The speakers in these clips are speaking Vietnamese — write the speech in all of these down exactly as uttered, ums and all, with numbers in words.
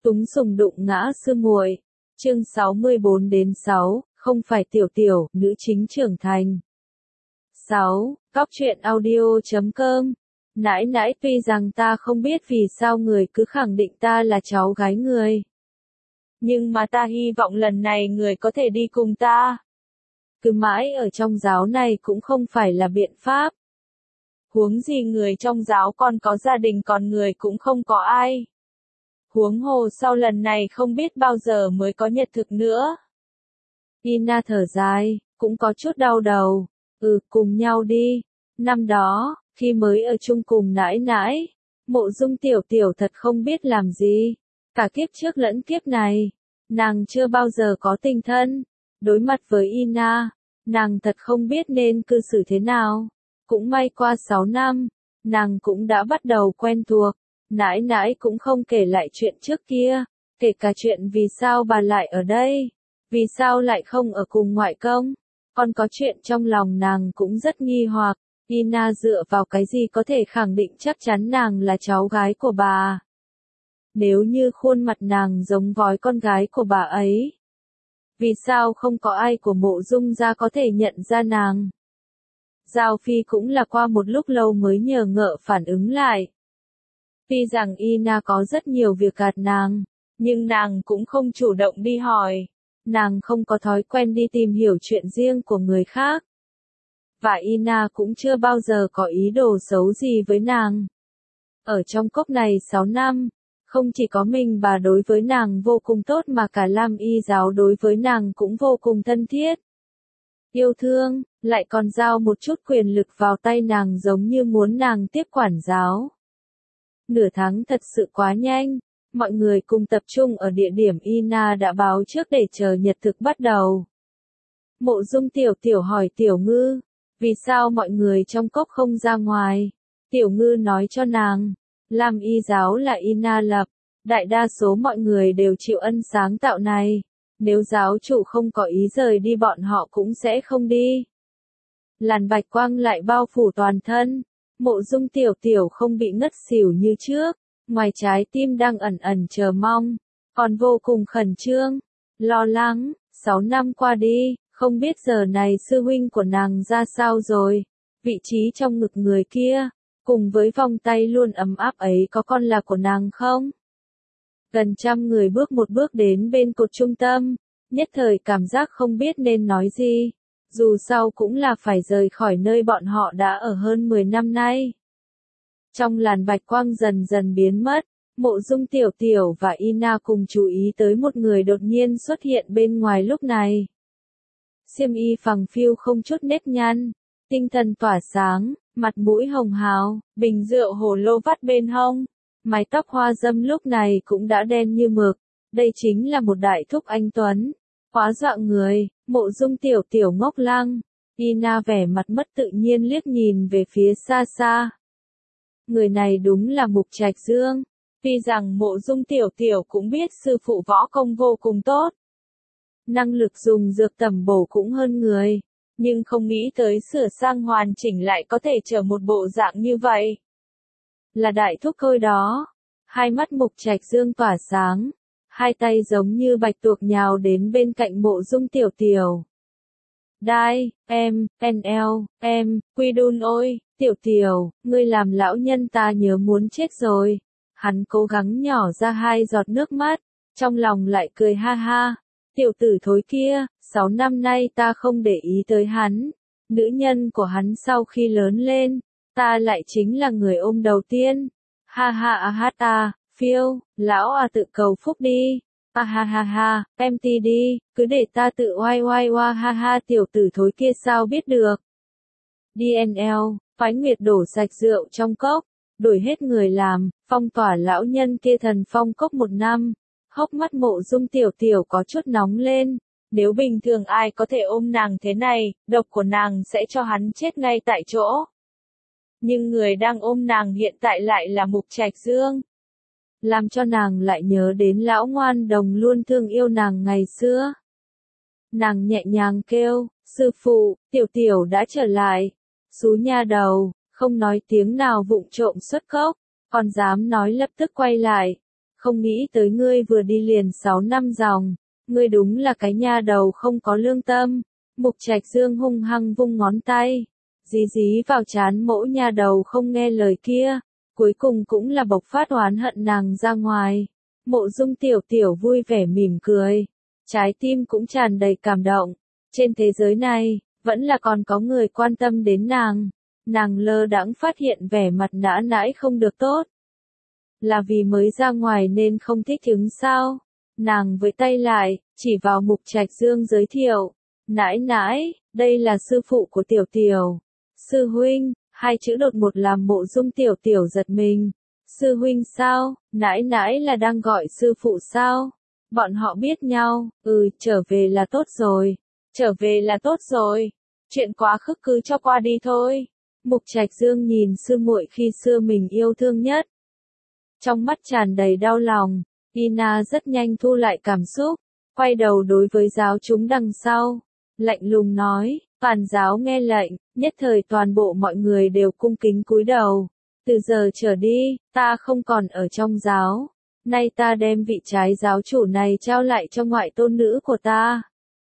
Túng sùng đụng ngã sư muội. Chương sáu mươi bốn đến sáu, không phải tiểu tiểu, nữ chính trưởng thành. sáu. Góc truyện audio chấm com. Nãi nãi, tuy rằng ta không biết vì sao người cứ khẳng định ta là cháu gái người. Nhưng mà ta hy vọng lần này người có thể đi cùng ta. Cứ mãi ở trong giáo này cũng không phải là biện pháp. Huống gì người trong giáo còn có gia đình còn người cũng không có ai. Huống hồ sau lần này không biết bao giờ mới có nhật thực nữa. Ina thở dài, cũng có chút đau đầu. Ừ, cùng nhau đi. Năm đó, khi mới ở chung cùng nãi nãi, Mộ Dung tiểu tiểu thật không biết làm gì. Cả kiếp trước lẫn kiếp này, nàng chưa bao giờ có tình thân. Đối mặt với Ina, nàng thật không biết nên cư xử thế nào. Cũng may qua sáu năm, nàng cũng đã bắt đầu quen thuộc. Nãi nãi cũng không kể lại chuyện trước kia, kể cả chuyện vì sao bà lại ở đây, vì sao lại không ở cùng ngoại công. Còn có chuyện trong lòng nàng cũng rất nghi hoặc, Ina dựa vào cái gì có thể khẳng định chắc chắn nàng là cháu gái của bà. Nếu như khuôn mặt nàng giống vói con gái của bà ấy, vì sao không có ai của Mộ Dung gia có thể nhận ra nàng? Giao Phi cũng là qua một lúc lâu mới nhờ ngợ phản ứng lại. Tuy rằng Ina có rất nhiều việc gạt nàng, nhưng nàng cũng không chủ động đi hỏi. Nàng không có thói quen đi tìm hiểu chuyện riêng của người khác. Và Ina cũng chưa bao giờ có ý đồ xấu gì với nàng. Ở trong cốc này sáu năm, không chỉ có mình bà đối với nàng vô cùng tốt mà cả Lam Y giáo đối với nàng cũng vô cùng thân thiết. Yêu thương, lại còn giao một chút quyền lực vào tay nàng giống như muốn nàng tiếp quản giáo. Nửa tháng thật sự quá nhanh, mọi người cùng tập trung ở địa điểm Ina đã báo trước để chờ nhật thực bắt đầu. Mộ Dung tiểu tiểu hỏi Tiểu Ngư, vì sao mọi người trong cốc không ra ngoài? Tiểu Ngư nói cho nàng, Lam Y giáo là Ina lập, đại đa số mọi người đều chịu ân sáng tạo này, nếu giáo chủ không có ý rời đi bọn họ cũng sẽ không đi. Làn bạch quang lại bao phủ toàn thân. Mộ Dung tiểu tiểu không bị ngất xỉu như trước, ngoài trái tim đang ẩn ẩn chờ mong, còn vô cùng khẩn trương, lo lắng. Sáu năm qua đi, không biết giờ này sư huynh của nàng ra sao rồi, vị trí trong ngực người kia, cùng với vòng tay luôn ấm áp ấy có còn là của nàng không? Gần trăm người bước một bước đến bên cột trung tâm, nhất thời cảm giác không biết nên nói gì. Dù sao cũng là phải rời khỏi nơi bọn họ đã ở hơn mười năm nay. Trong làn bạch quang dần dần biến mất, Mộ Dung tiểu tiểu và Ina cùng chú ý tới một người đột nhiên xuất hiện bên ngoài lúc này. Xiêm y phẳng phiu không chút nếp nhăn, tinh thần tỏa sáng, mặt mũi hồng hào, bình rượu hồ lô vắt bên hông, mái tóc hoa dâm lúc này cũng đã đen như mực. Đây chính là một đại thúc anh tuấn, quá dọa người. Mộ Dung tiểu tiểu ngốc lăng, Ina vẻ mặt mất tự nhiên liếc nhìn về phía xa xa. Người này đúng là Mục Trạch Dương. Tuy rằng Mộ Dung tiểu tiểu cũng biết sư phụ võ công vô cùng tốt, năng lực dùng dược tẩm bổ cũng hơn người, nhưng không nghĩ tới sửa sang hoàn chỉnh lại có thể trở một bộ dạng như vậy. Là đại thúc thôi đó. Hai mắt Mục Trạch Dương tỏa sáng. Hai tay giống như bạch tuộc nhào đến bên cạnh Mộ Dung tiểu tiểu. Đai, em, en eo, em, quy đun ôi, tiểu tiểu, ngươi làm lão nhân ta nhớ muốn chết rồi. Hắn cố gắng nhỏ ra hai giọt nước mắt, trong lòng lại cười ha ha. Tiểu tử thối kia, sáu năm nay ta không để ý tới hắn. Nữ nhân của hắn sau khi lớn lên, ta lại chính là người ôm đầu tiên. Ha ha a hát a. Phiêu, lão à tự cầu phúc đi. À ha ha ha, em ti đi, cứ để ta tự oai oai oa ha ha. Tiểu tử thối kia sao biết được. đê en lờ, Phái Nguyệt đổ sạch rượu trong cốc, đổi hết người làm, phong tỏa lão nhân kia thần phong cốc một năm. Hốc mắt Mộ Dung tiểu tiểu có chút nóng lên. Nếu bình thường ai có thể ôm nàng thế này, độc của nàng sẽ cho hắn chết ngay tại chỗ. Nhưng người đang ôm nàng hiện tại lại là Mục Trạch Dương. Làm cho nàng lại nhớ đến lão ngoan đồng luôn thương yêu nàng ngày xưa. Nàng nhẹ nhàng kêu, sư phụ, tiểu tiểu đã trở lại. Xú nha đầu, không nói tiếng nào vụng trộm xuất cốc, còn dám nói lập tức quay lại. Không nghĩ tới ngươi vừa đi liền sáu năm dòng, ngươi đúng là cái nha đầu không có lương tâm. Mục Trạch Dương hung hăng vung ngón tay, dí dí vào trán mỗ nha đầu không nghe lời kia, cuối cùng cũng là bộc phát oán hận nàng ra ngoài. Mộ Dung tiểu tiểu vui vẻ mỉm cười, trái tim cũng tràn đầy cảm động. Trên thế giới này, vẫn là còn có người quan tâm đến nàng. Nàng lơ đãng phát hiện vẻ mặt nã nãi không được tốt. Là vì mới ra ngoài nên không thích ứng sao? Nàng với tay lại, chỉ vào Mục Trạch Dương giới thiệu. Nãi nãi, đây là sư phụ của tiểu tiểu. Sư huynh, hai chữ đột một làm Mộ Dung tiểu tiểu giật mình. Sư huynh sao? Nãi nãi là đang gọi sư phụ sao? Bọn họ biết nhau, ừ, trở về là tốt rồi. Trở về là tốt rồi. Chuyện quá khứ cứ cho qua đi thôi. Mục Trạch Dương nhìn sư muội khi xưa mình yêu thương nhất. Trong mắt tràn đầy đau lòng, Ina rất nhanh thu lại cảm xúc, quay đầu đối với giáo chúng đằng sau, lạnh lùng nói, toàn giáo nghe lệnh, nhất thời toàn bộ mọi người đều cung kính cúi đầu. Từ giờ trở đi, ta không còn ở trong giáo, nay ta đem vị trái giáo chủ này trao lại cho ngoại tôn nữ của ta.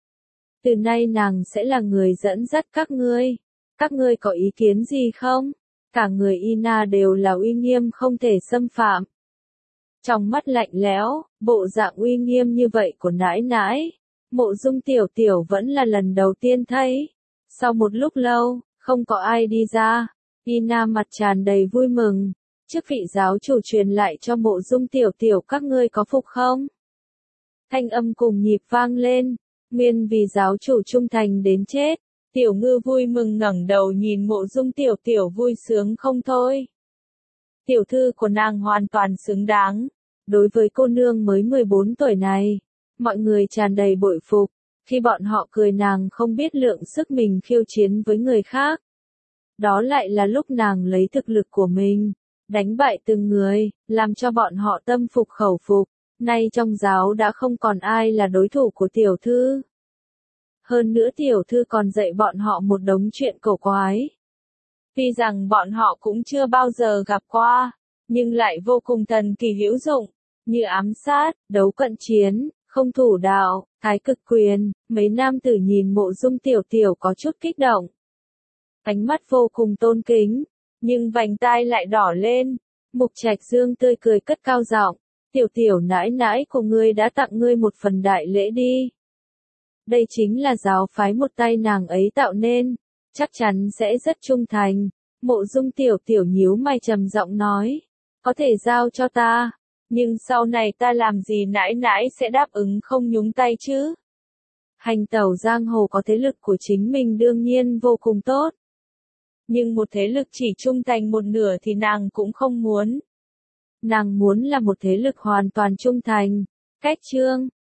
Từ nay nàng sẽ là người dẫn dắt các ngươi. Các ngươi có ý kiến gì không? Cả người Ina đều là uy nghiêm không thể xâm phạm. Trong mắt lạnh lẽo, bộ dạng uy nghiêm như vậy của nãi nãi, Mộ Dung tiểu tiểu vẫn là lần đầu tiên thấy. Sau một lúc lâu, không có ai đi ra, Ina mặt tràn đầy vui mừng. Chức vị giáo chủ truyền lại cho Mộ Dung tiểu tiểu các ngươi có phục không? Thanh âm cùng nhịp vang lên, nguyên vì giáo chủ trung thành đến chết. Tiểu Ngư vui mừng ngẩng đầu nhìn Mộ Dung tiểu tiểu vui sướng không thôi. Tiểu thư của nàng hoàn toàn xứng đáng. Đối với cô nương mới mười bốn tuổi này, mọi người tràn đầy bội phục, khi bọn họ cười nàng không biết lượng sức mình khiêu chiến với người khác. Đó lại là lúc nàng lấy thực lực của mình, đánh bại từng người, làm cho bọn họ tâm phục khẩu phục. Nay trong giáo đã không còn ai là đối thủ của tiểu thư. Hơn nữa tiểu thư còn dạy bọn họ một đống chuyện cổ quái. Tuy rằng bọn họ cũng chưa bao giờ gặp qua, nhưng lại vô cùng thần kỳ hữu dụng, như ám sát, đấu cận chiến, không thủ đạo, thái cực quyền. Mấy nam tử nhìn Mộ Dung tiểu tiểu có chút kích động. Ánh mắt vô cùng tôn kính, nhưng vành tai lại đỏ lên. Mục Trạch Dương tươi cười cất cao giọng, tiểu tiểu nãi nãi của ngươi đã tặng ngươi một phần đại lễ đi. Đây chính là giáo phái một tay nàng ấy tạo nên, chắc chắn sẽ rất trung thành. Mộ Dung tiểu tiểu nhíu mày trầm giọng nói, có thể giao cho ta, nhưng sau này ta làm gì nãi nãi sẽ đáp ứng không nhúng tay chứ. Hành tẩu giang hồ có thế lực của chính mình đương nhiên vô cùng tốt. Nhưng một thế lực chỉ trung thành một nửa thì nàng cũng không muốn. Nàng muốn là một thế lực hoàn toàn trung thành. Cách chương